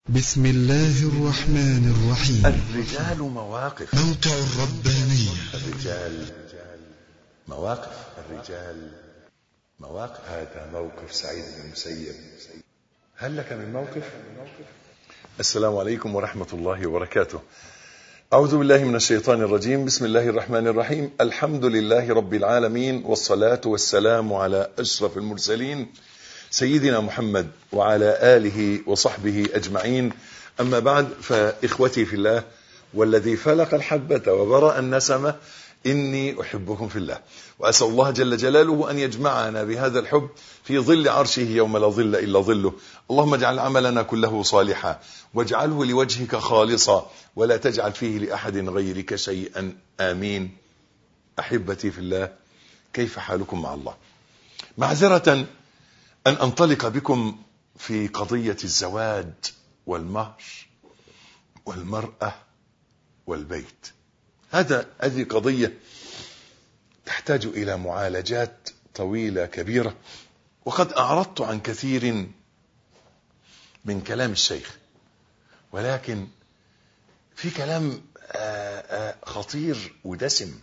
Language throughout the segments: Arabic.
بسم الله الرحمن الرحيم. الرجال مواقف. موقع الربانية. الرجال مواقف. الرجال مواقف. هذا موقف سعيد بن المسيب. هل لك من موقف؟ السلام عليكم ورحمة الله وبركاته. أعوذ بالله من الشيطان الرجيم. بسم الله الرحمن الرحيم. الحمد لله رب العالمين، والصلاة والسلام على أشرف المرسلين سيدنا محمد وعلى آله وصحبه أجمعين. أما بعد، فإخوتي في الله والذي فلق الحبة وبرأ النسمة، إني أحبكم في الله، وأسأل الله جل جلاله أن يجمعنا بهذا الحب في ظل عرشه يوم لا ظل إلا ظله. اللهم اجعل عملنا كله صالحا، واجعله لوجهك خالصا، ولا تجعل فيه لأحد غيرك شيئا، آمين. أحبتي في الله، كيف حالكم مع الله؟ معذرة أن أنطلق بكم في قضية الزواج والمهر والمرأة والبيت. هذه قضية تحتاج إلى معالجات طويلة كبيرة، وقد أعرضت عن كثير من كلام الشيخ، ولكن في كلام خطير ودسم.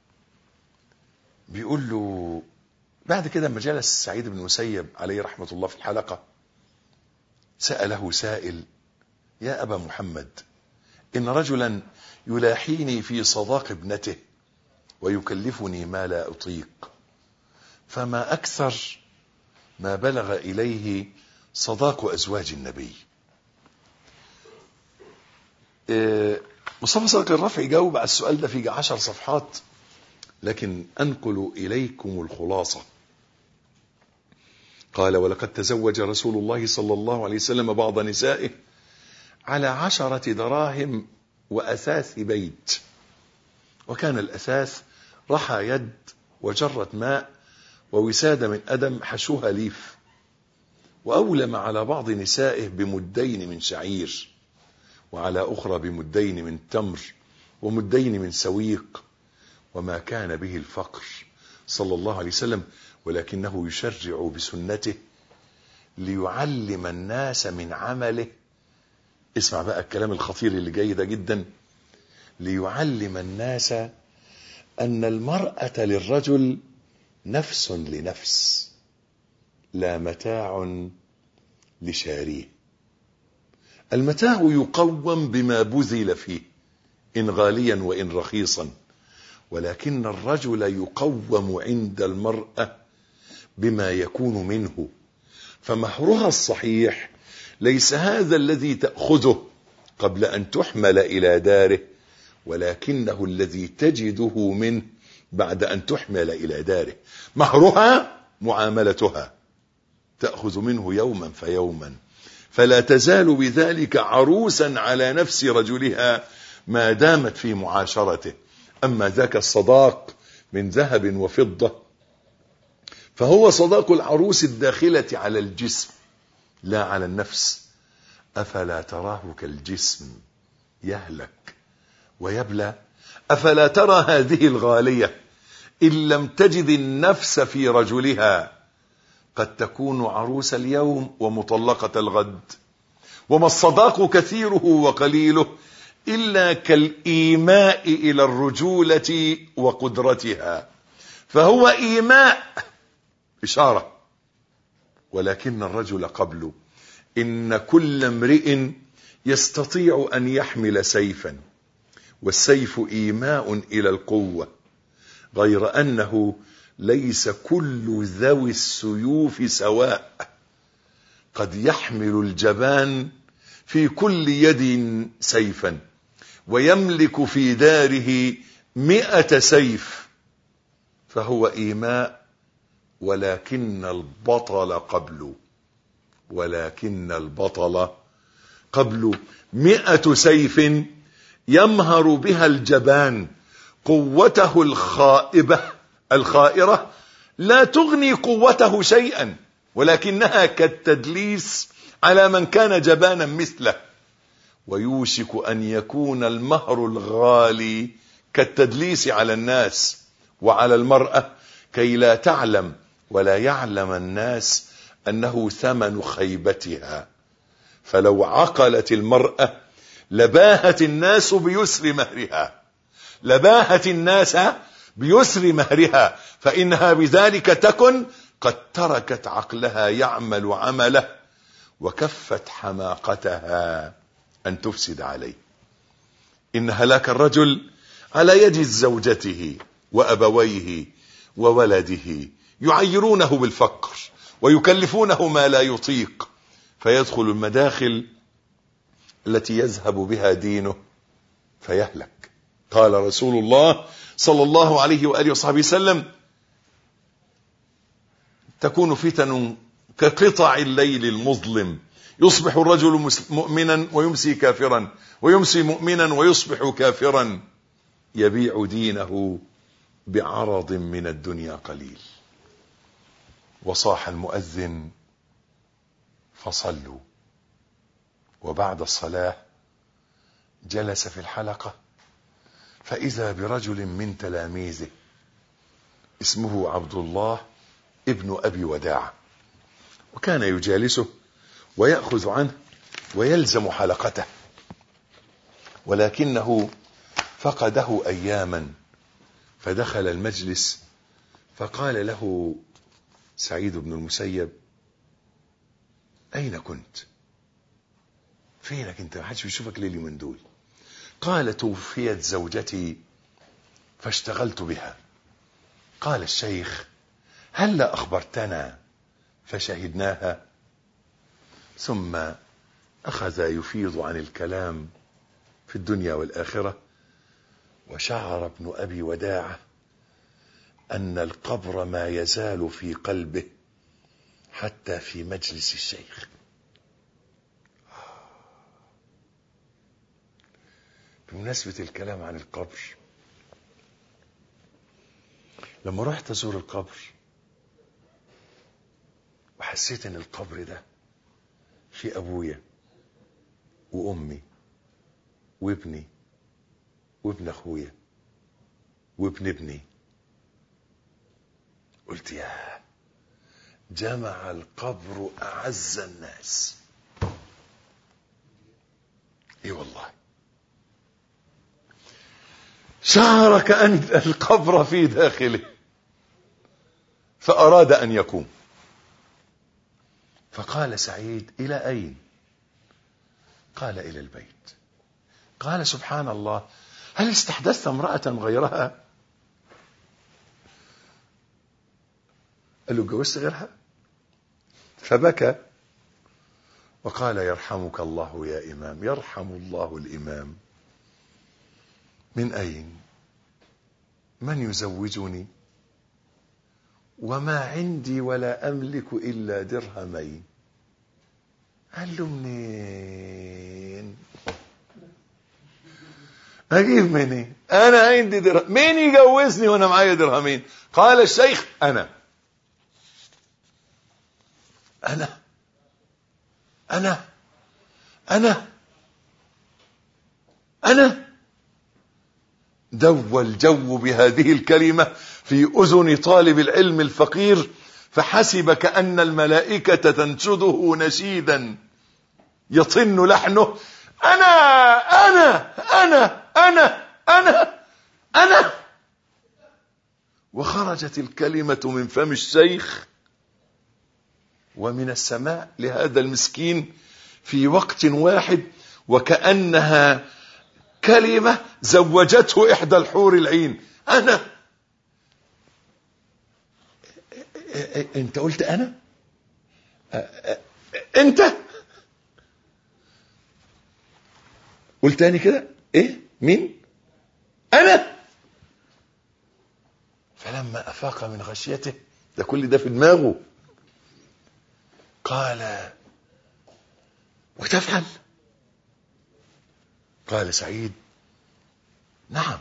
بيقول له بعد كده لما جلس سعيد بن المسيب عليه رحمة الله في الحلقة، سأله سائل: يا أبا محمد، إن رجلا يلاحيني في صداق ابنته ويكلفني ما لا أطيق، فما أكثر ما بلغ إليه صداق أزواج النبي؟ مصطفى صادق الرفعي جاوب على السؤال ده في 10 صفحات، لكن أنقل إليكم الخلاصة. قال: ولقد تزوج رسول الله صلى الله عليه وسلم بعض نسائه على 10 دراهم وأثاث بيت، وكان الأثاث رحى يد وجرة ماء ووسادة من أدم حشوها ليف، وأولم على بعض نسائه بمدين من شعير، وعلى أخرى بمدين من تمر ومدين من سويق، وما كان به الفقر صلى الله عليه وسلم، ولكنه يشرع بسنته ليعلم الناس من عمله. اسمع بقى الكلام الخطير اللي جاي ده جدا. ليعلم الناس أن المرأة للرجل نفس لنفس، لا متاع لشاريه. المتاع يقوم بما بذل فيه، إن غاليا وإن رخيصا، ولكن الرجل يقوم عند المرأة بما يكون منه. فمهرها الصحيح ليس هذا الذي تأخذه قبل أن تحمل إلى داره، ولكنه الذي تجده منه بعد أن تحمل إلى داره. مهرها معاملتها، تأخذ منه يوما فيوما، فلا تزال بذلك عروسا على نفس رجلها ما دامت في معاشرته. أما ذاك الصداق من ذهب وفضة فهو صداق العروس الداخلة على الجسم لا على النفس. أفلا تراه كالجسم يهلك ويبلى؟ أفلا ترى هذه الغالية إن لم تجد النفس في رجلها قد تكون عروس اليوم ومطلقة الغد؟ وما الصداق كثيره وقليله إلا كالإيماء إلى الرجولة وقدرتها، فهو إيماء إشارة، ولكن الرجل قبله. إن كل امرئ يستطيع أن يحمل سيفا، والسيف إيماء إلى القوة، غير أنه ليس كل ذوي السيوف سواء. قد يحمل الجبان في كل يد سيفا، ويملك في داره 100 سيف، فهو إيماء، ولكن البطل قبل 100 سيف يمهر بها الجبان. قوته الخائرة لا تغني قوته شيئا، ولكنها كالتدليس على من كان جبانا مثله. ويوشك أن يكون المهر الغالي كالتدليس على الناس وعلى المرأة، كي لا تعلم ولا يعلم الناس أنه ثمن خيبتها. فلو عقلت المرأة لباهت الناس بيسر مهرها، لباهت الناس بيسر مهرها، فإنها بذلك تكن قد تركت عقلها يعمل عمله وكفت حماقتها أن تفسد عليه. إن هلاك الرجل على يد زوجته وأبويه وولده يعيرونه بالفقر ويكلفونه ما لا يطيق، فيدخل المداخل التي يذهب بها دينه فيهلك. قال رسول الله صلى الله عليه وآله وصحبه وسلم: تكون فتن كقطع الليل المظلم، يصبح الرجل مؤمنا ويمسي كافرا، ويمسي مؤمنا ويصبح كافرا، يبيع دينه بعرض من الدنيا قليل. وصاح المؤذن فصلوا، وبعد الصلاة جلس في الحلقة فإذا برجل من تلاميذه اسمه عبد الله ابن أبي وداع، وكان يجالسه ويأخذ عنه ويلزم حلقته، ولكنه فقده أياما، فدخل المجلس فقال له سعيد بن المسيب: أين كنت؟ فينك انت؟ محدش بيشوفك ليه اليومين دول؟ قال: توفيت زوجتي فاشتغلت بها. قال الشيخ: هلا أخبرتنا فشهدناها؟ ثم أخذ يفيض عن الكلام في الدنيا والآخرة، وشعر ابن أبي وداعة أن القبر ما يزال في قلبه حتى في مجلس الشيخ. بمناسبة الكلام عن القبر، لما رحت أزور القبر وحسيت أن القبر ده في أبويا وأمي وابني وابن أخويا وابن ابني، قلت: يا جمع القبر أعز الناس. اي والله، شعر كأن القبر في داخله فأراد أن يقوم، فقال سعيد: إلى أين؟ قال: إلى البيت. قال: سبحان الله، هل استحدثت امرأة غيرها؟ قال له: اتجوزت غيرها؟ فبكى وقال: يرحمك الله يا إمام، يرحم الله الإمام. من أين؟ من يزوجني وما عندي ولا أملك إلا درهمين. قال له: منين أجيب منين؟ أنا عندي درهم، مين يجوزني وأنا معايا درهمين؟ قال الشيخ: أنا أنا أنا أنا أنا دوى الجو بهذه الكلمة في أذن طالب العلم الفقير، فحسب كأن الملائكة تنشده نشيدا يطن لحنه: أنا أنا أنا أنا أنا أنا. وخرجت الكلمة من فم الشيخ ومن السماء لهذا المسكين في وقت واحد، وكأنها كلمة زوجته إحدى الحور العين. أنا. أنت قلت أنا؟ أنت قلت تاني كده؟ إيه؟ مين؟ أنا. فلما أفاق من غشيته، ده كل ده في دماغه، قال: وتفعل؟ قال سعيد: نعم.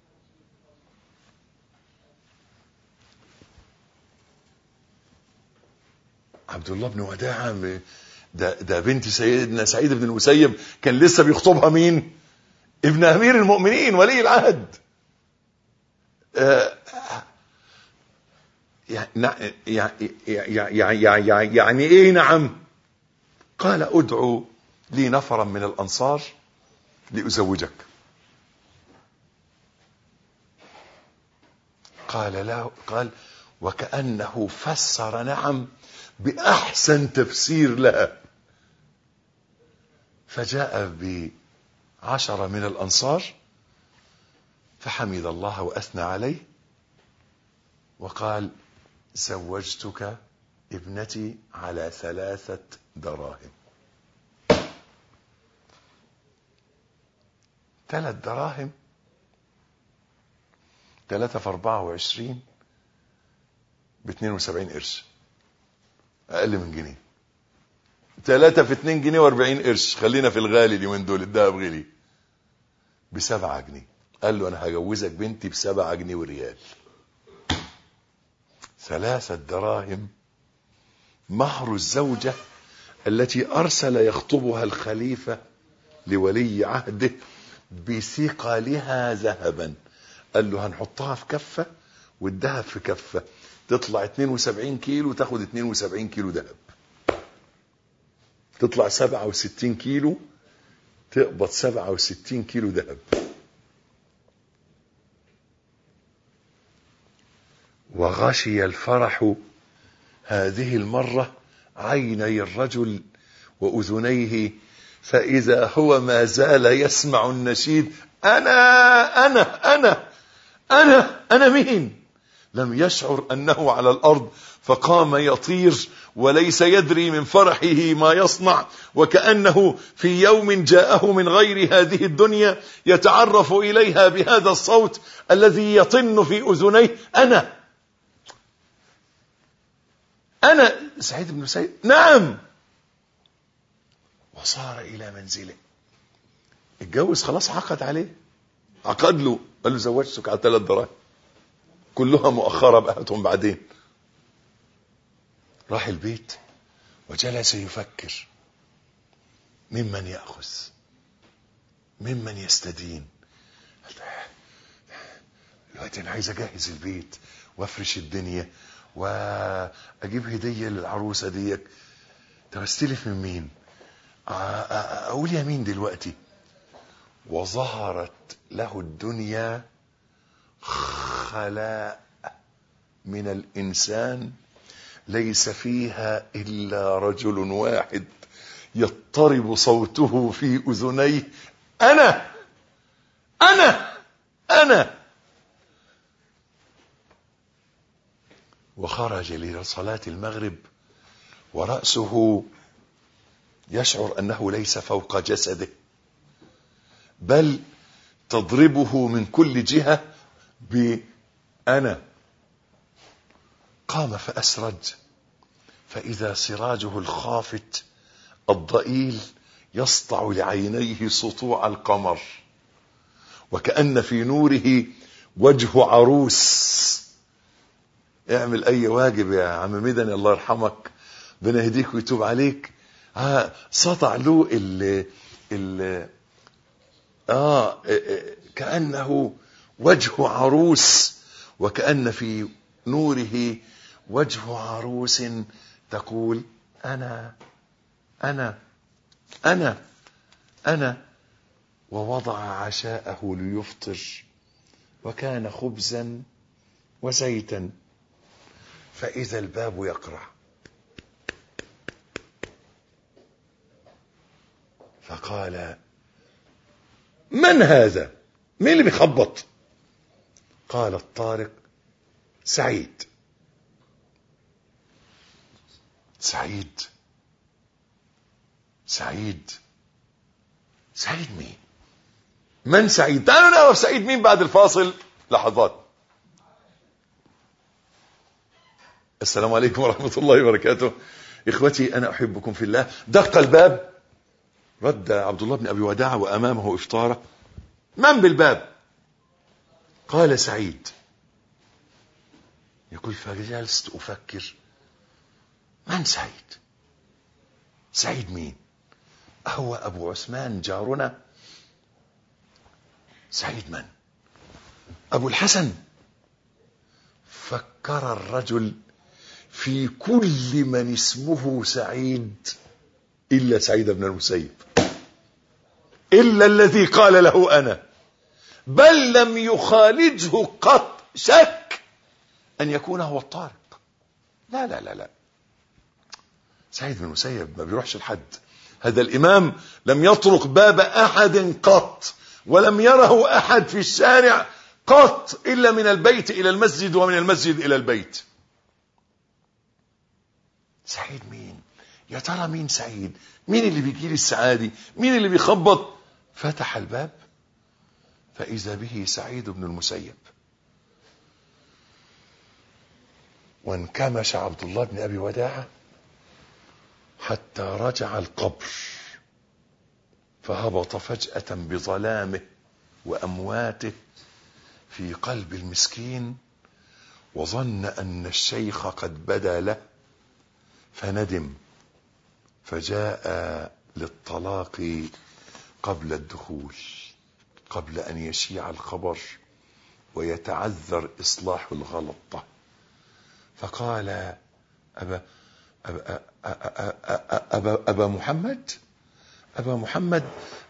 عبد الله بن وداعة ده بنت سيدنا سعيد بن المسيب، كان لسه بيخطبها مين؟ ابن أمير المؤمنين ولي العهد. يعني ايه نعم؟ قال: ادعو لي نفرا من الأنصار لأزوجك. قال وكأنه فسر نعم بأحسن تفسير لها. فجاء ب10 من الأنصار فحمد الله وأثنى عليه وقال زوجتك ابنتي على 3 دراهم. 3 دراهم، 3 في 24 ب72 قرش، أقل من جنيه. 3 في 2 جنيه و40 قرش، خلينا في الغالي اليومين دول، الدهب غلي، ب7 جنيه. قال له أنا هجوزك بنتي ب7 جنيه وريال. 3 دراهم مهر الزوجة التي أرسل يخطبها الخليفة لولي عهده بثقلها ذهبا. قال له هنحطها في كفة والذهب في كفة، تطلع 72 كيلو، تاخد 72 كيلو ذهب. تطلع 67 كيلو، تقبض 67 كيلو ذهب. وغشي الفرح هذه المرة عيني الرجل وأذنيه، فإذا هو ما زال يسمع النشيد أنا أنا أنا أنا أنا مين؟ لم يشعر أنه على الأرض، فقام يطير وليس يدري من فرحه ما يصنع، وكأنه في يوم جاءه من غير هذه الدنيا يتعرف إليها بهذا الصوت الذي يطن في أذنيه أنا سعيد بن المسيب. نعم. وصار إلى منزله، اتجوز خلاص، عقد عليه، عقد له، قال له زوجتك على 3 دراهم كلها مؤخرة بقتهم بعدين. راح البيت وجلس يفكر ممن يأخذ، ممن يستدين. دلوقتي أنا عايز أجهز البيت وافرش الدنيا واجيب هدية للعروسة ديك. طب استلف من مين؟ اقول يا مين دلوقتي؟ وظهرت له الدنيا خلاء من الإنسان ليس فيها إلا رجل واحد يضطرب صوته في أذنيه أنا أنا أنا. وخرج لصلاة المغرب ورأسه يشعر أنه ليس فوق جسده، بل تضربه من كل جهة بأنا. قام فأسرج، فإذا سراجه الخافت الضئيل يسطع لعينيه سطوع القمر، وكأن في نوره وجه عروس. اعمل أي واجب يا عم مدني، الله يرحمك، ربنا يهديك ويتوب عليك. سطع له كأنه وجه عروس، وكأن في نوره وجه عروس تقول أنا أنا أنا أنا. ووضع عشاءه ليفطر، وكان خبزا وزيتا، فإذا الباب يقرع، فقال من هذا؟ مين اللي بيخبط؟ قال الطارق سعيد. سعيد سعيد سعيد مين؟ من سعيد؟ تعالوا نعرف سعيد مين بعد الفاصل لحظات. السلام عليكم ورحمة الله وبركاته. إخوتي أنا أحبكم في الله. دق الباب، رد عبد الله بن أبي وداعة وأمامه إفطاره. من بالباب؟ قال سعيد. يقول فجلست أفكر من سعيد؟ سعيد مين؟ هو أبو عثمان جارنا؟ سعيد من؟ أبو الحسن؟ فكر الرجل في كل من اسمه سعيد إلا سعيد بن المسيب. إلا الذي قال له أنا، بل لم يخالجه قط شك أن يكون هو الطارق. لا لا لا لا، سعيد بن المسيب ما بيروحش لحد. هذا الإمام لم يطرق باب أحد قط، ولم يره أحد في الشارع قط، إلا من البيت إلى المسجد ومن المسجد إلى البيت. سعيد مين؟ يا ترى مين سعيد؟ مين اللي بيجي لي السعادة؟ مين اللي بيخبط؟ فتح الباب فإذا به سعيد بن المسيب. وانكمش عبد الله بن أبي وداعة حتى رجع القبر، فهبط فجأة بظلامه وأمواته في قلب المسكين، وظن أن الشيخ قد بدا له فندم، فجاء للطلاق قبل الدخول، قبل أن يشيع الخبر ويتعذر إصلاح الغلطة. فقال أبا محمد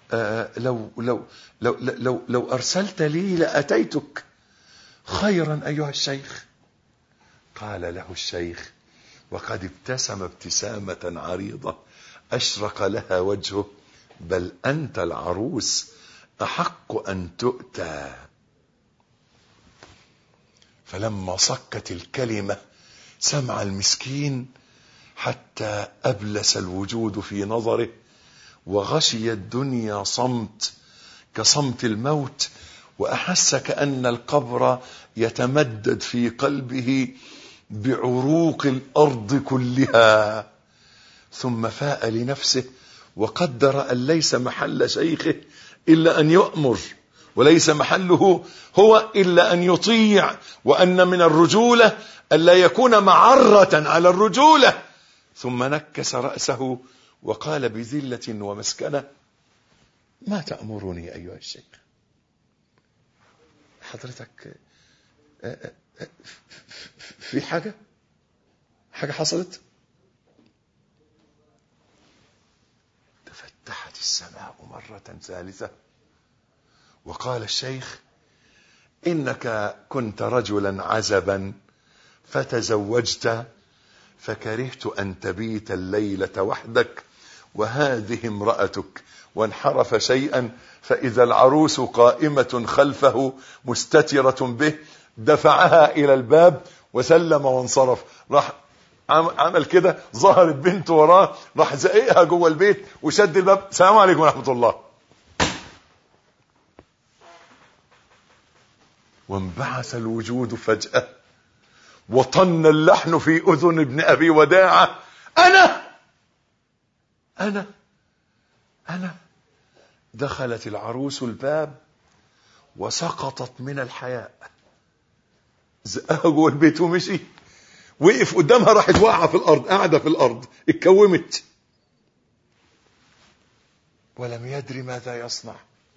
لو أرسلت لي لأتيتك، خيرا أيها الشيخ. قال له الشيخ وقد ابتسم ابتسامة عريضة أشرق لها وجهه: بل أنت العروس أحق أن تؤتى. فلما صكت الكلمة سمع المسكين حتى أبلس الوجود في نظره، وغشي الدنيا صمت كصمت الموت، وأحس كأن القبر يتمدد في قلبه بعروق الأرض كلها. ثم فاء لنفسه وقدر أن ليس محل شيخه إلا أن يؤمر، وليس محله هو إلا أن يطيع، وأن من الرجولة ألا يكون معرة على الرجولة. ثم نكس رأسه وقال بذلة ومسكنة: ما تأمرني أيها الشيخ؟ حضرتك في حاجة حصلت؟ تفتحت السماء مرة ثالثة وقال الشيخ: إنك كنت رجلا عزبا فتزوجت، فكرهت أن تبيت الليلة وحدك، وهذه امرأتك. وانحرف شيئا فإذا العروس قائمة خلفه مستترة به، دفعها إلى الباب وسلم وانصرف. راح عمل كده، ظهرت بنت وراه، راح زقيقها جوه البيت وشد الباب: السلام عليكم ورحمة الله. وانبعث الوجود فجأة، وطن اللحن في أذن ابن أبي وداعة: أنا. دخلت العروس الباب وسقطت من الحياء، زقها جوه البيت ومشي. وقف قدامها، راحت واقعة في الأرض، قاعدة في الأرض، اتكومت، ولم يدري ماذا يصنع.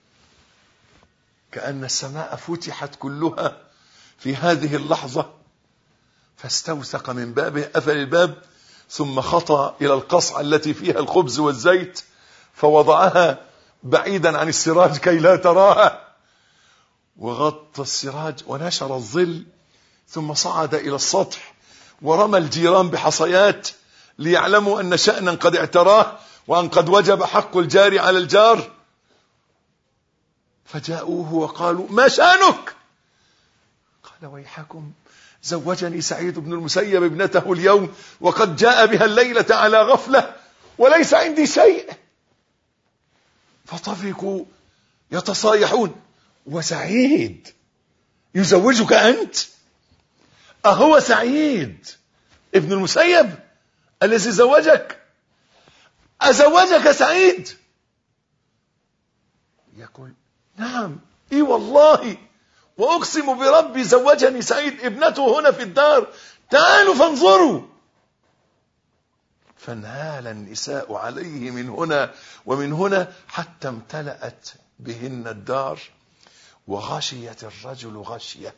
كأن السماء فتحت كلها في هذه اللحظة، فاستوثق من بابه، قفل الباب، ثم خطى إلى القصعة التي فيها الخبز والزيت فوضعها بعيدا عن السراج كي لا تراها، وغطى السراج ونشر الظل، ثم صعد إلى السطح ورمى الجيران بحصيات ليعلموا أن شأنا قد اعتراه، وأن قد وجب حق الجار على الجار. فجاءوه وقالوا: ما شأنك؟ قال: ويحكم، زوجني سعيد بن المسيب ابنته اليوم، وقد جاء بها الليلة على غفلة، وليس عندي شيء. فطفقوا يتصايحون: وسعيد يزوجك أنت؟ أهو سعيد ابن المسيب الذي زوجك؟ أزوجك سعيد؟ يقول: نعم، إي والله، وأقسم بربي زوجني سعيد، ابنته هنا في الدار، تعالوا فانظروا. فانهال النساء عليه من هنا ومن هنا حتى امتلأت بهن الدار، وغشيت الرجل غشية،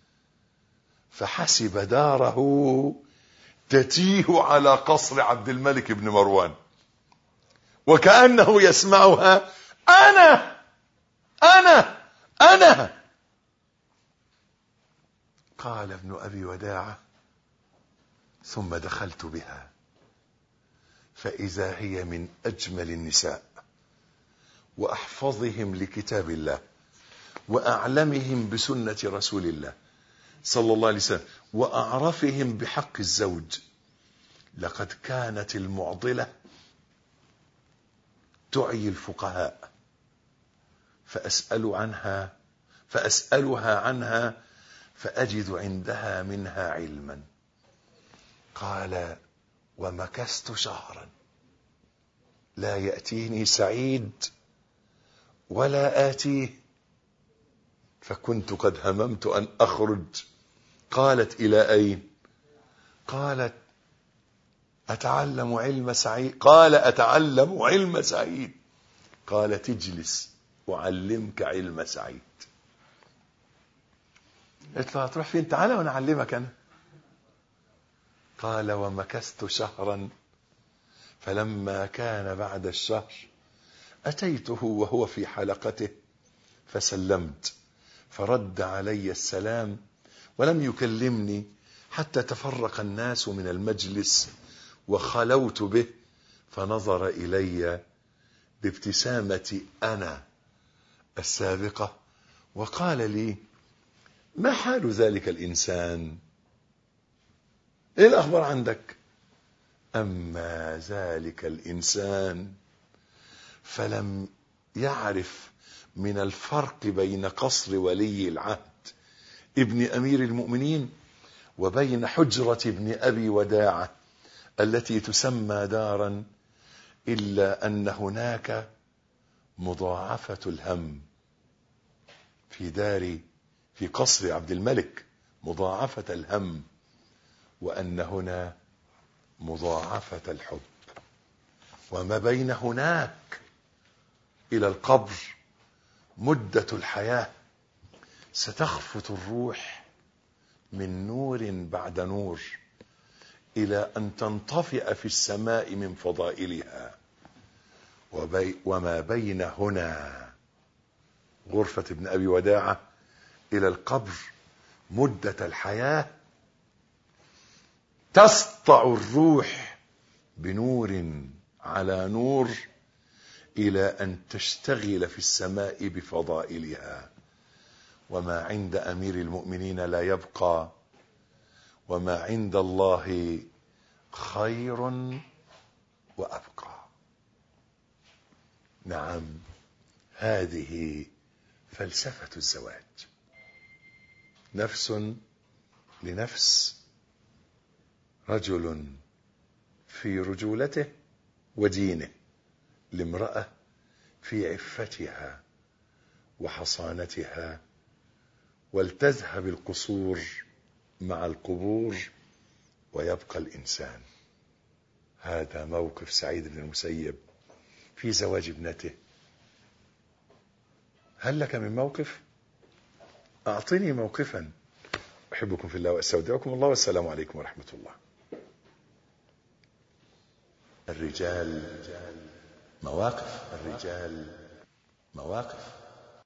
فحسب داره تتيه على قصر عبد الملك بن مروان، وكأنه يسمعها أنا. قال ابن أبي وداعة: ثم دخلت بها فإذا هي من أجمل النساء وأحفظهم لكتاب الله وأعلمهم بسنة رسول الله صلى الله عليه وسلم وأعرفهم بحق الزوج. لقد كانت المعضلة تعي الفقهاء فأسألها عنها فأجد عندها منها علما. قال: ومكثت شهرا لا يأتيني سعيد ولا آتيه، فكنت قد هممت أن أخرج. قالت: إلى أين؟ قالت: أتعلم علم سعيد. قال: أتعلم علم سعيد. قالت: اجلس أعلمك علم سعيد. قلت له: هتروح فين؟ تعالى وانا أعلمك أنا. قال: ومكثت شهرا فلما كان بعد الشهر أتيته وهو في حلقته فسلمت، فرد علي السلام ولم يكلمني حتى تفرق الناس من المجلس وخلوت به، فنظر إلي بابتسامة أنا السابقة وقال لي: ما حال ذلك الإنسان؟ إيه الأخبار عندك؟ أما ذلك الإنسان فلم يعرف من الفرق بين قصر ولي العهد ابن أمير المؤمنين وبين حجرة ابن أبي وداعة التي تسمى دارا، إلا أن هناك مضاعفة الهم في قصر عبد الملك، مضاعفة الهم، وأن هنا مضاعفة الحب. وما بين هناك إلى القبر مدة الحياة، ستخفت الروح من نور بعد نور إلى أن تنطفئ في السماء من فضائلها. وما بين هنا غرفة ابن أبي وداعة إلى القبر مدة الحياة، تسطع الروح بنور على نور إلى أن تشتغل في السماء بفضائلها. وما عند أمير المؤمنين لا يبقى، وما عند الله خير وأبقى. نعم، هذه فلسفة الزواج. نفس لنفس، رجل في رجولته ودينه لامرأة في عفتها وحصانتها، ولتذهب القصور مع القبور ويبقى الإنسان. هذا موقف سعيد بن المسيب في زواج ابنته. هل لك من موقف؟ أعطني موقفا. أحبكم في الله وأستودعكم الله، والسلام عليكم ورحمة الله. الرجال مواقف.